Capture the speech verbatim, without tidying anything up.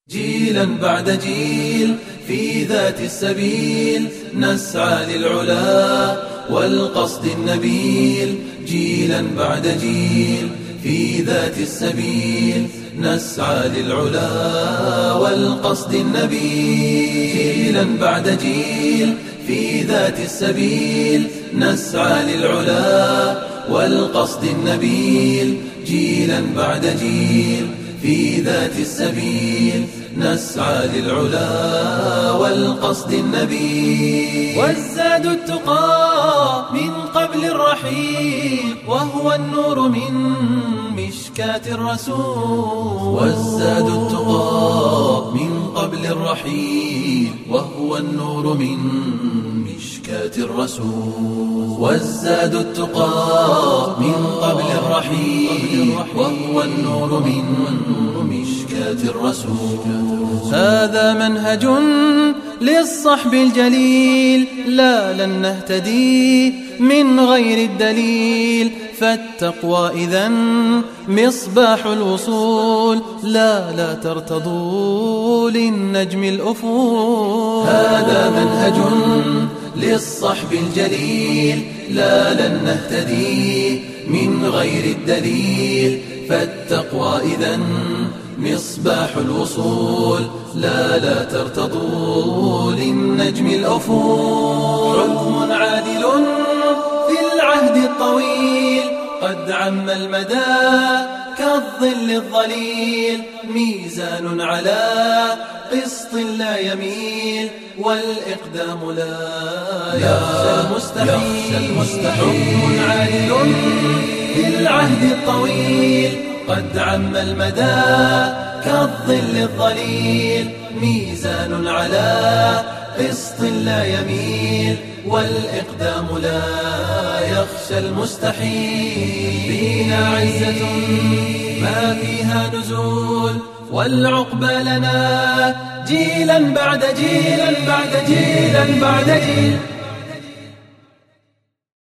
جيلا بعد جيل في ذات السبيل نسعى للعلا والقصد النبيل. جيلا بعد جيل في ذات السبيل نسعى للعلا والقصد النبيل. جيلا بعد جيل في ذات السبيل نسعى للعلا والقصد النبيل. جيلا بعد جيل في ذات السبيل نسعى للعلا والقصد النبيل. والزاد التقى من قبل الرحيل وهو النور من مشكاة الرسول. والزاد التقى من قبل الرحيل وهو النور من مشكاة الرسول. والزاد التقى من قبل الرحيل وهو النور من مشكاة الرسول. هذا منهج للصحب الجليل لا لن نهتدي من غير الدليل. فالتقوى إذن مصباح الوصول لا لا ترتضوا للنجم الأفول. هذا منهج للصحب الجليل لا لن نهتدي من غير الدليل. فالتقوى إذن مصباح الوصول لا لا ترتضوا للنجم الأفول. حكم عادل في العهد الطويل قد عم المدى كالظل الظليل. ميزان على قسط لا يميل والإقدام لا يخشى المستحيل. حكم عادل في العهد الطويل قد عم المدى كالظل الظليل. ميزان على قسط لا يميل والإقدام لا يخشى المستحيل. فينا عزة ما فيها نزول والعقبى لنا جيلا بعد جيلا بعد جيلا بعد جيل.